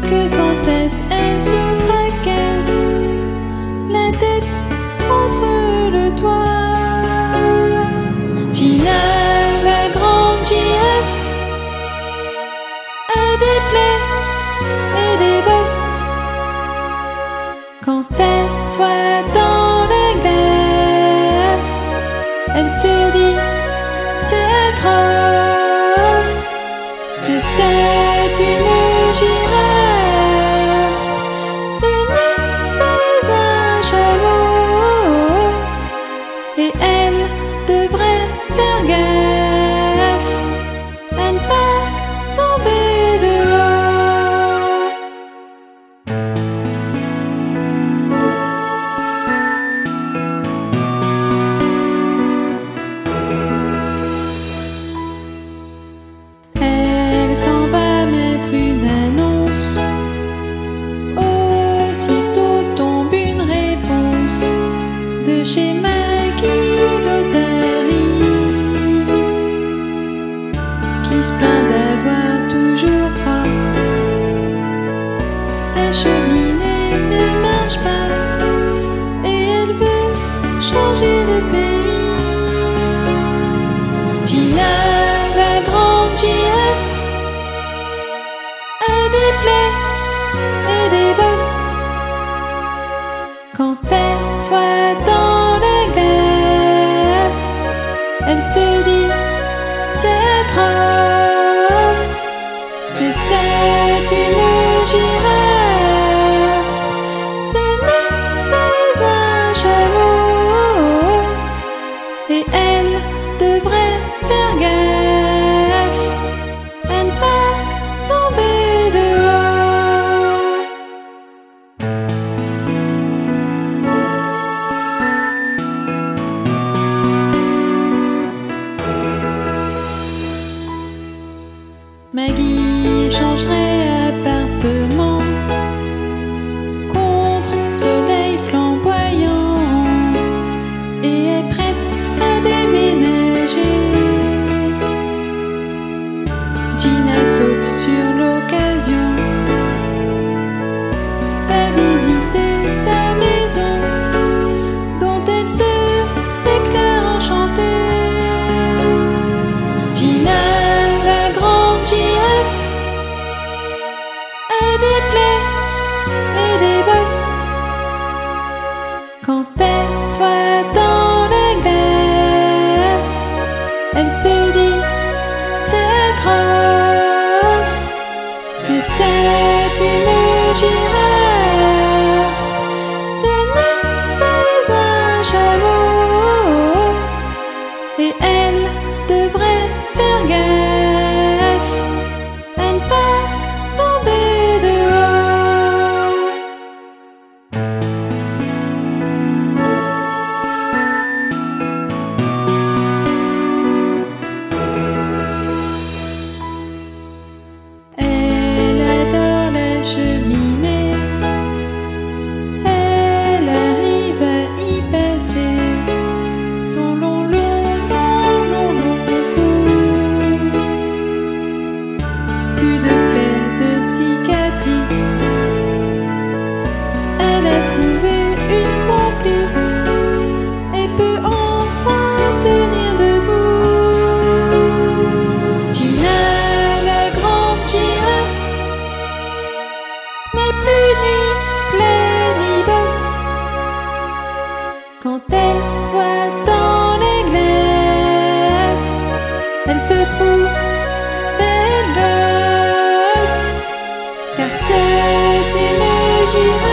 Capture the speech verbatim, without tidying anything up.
que sans cesse elle se fracasse la tête contre le toit. Gina, la grande girafe, a des plaies et des bosses. Quand elle soit dans la glace, elle se dit c'est atroce, mais c'est une girafe, ce n'est pas un chameau, et elle devrait faire gaffe à ne pas tomber de haut. Elle s'en va mettre une annonce, aussitôt tombe une réponse de chez Maggie l'Otarie, qui se plaint d'avoir toujours froid. Sa cheminée ne marche pas et elle veut changer de pays. Gina, la grande girafe, a des plaies et des bosses. Quand elle soit dans la glace, elle se dit c'est atroce, mais c'est une girafe, ce n'est pas un chameau, et elle devrait faire gaffe à ne pas tomber de haut. Maggie changerait appartement contre soleil flamboyant et est prête à déménager. Gina saute sur l'occasion, va visiter sa maison dont elle se déclare enchantée. Gina, la grande girafe, a des plaies et des bosses. Quand elle soit dans la glace, elle se dit c'est atroce, mais c'est une girafe, ce n'est pas un chameau, et elle devrait faire gaffe à ne pas tomber de haut. Elle adore la cheminée, elle arrive à y passer son long, long, long, long, long cours. Plus de plaies, de cicatrices, elle a trouvé une complice et peut enfin tenir debout. Gina, la grande girafe, n'est plus ni plaie ni bosse. Quand elle soit dans les glaces, elle se trouve belle gosse, car c'est une girafe.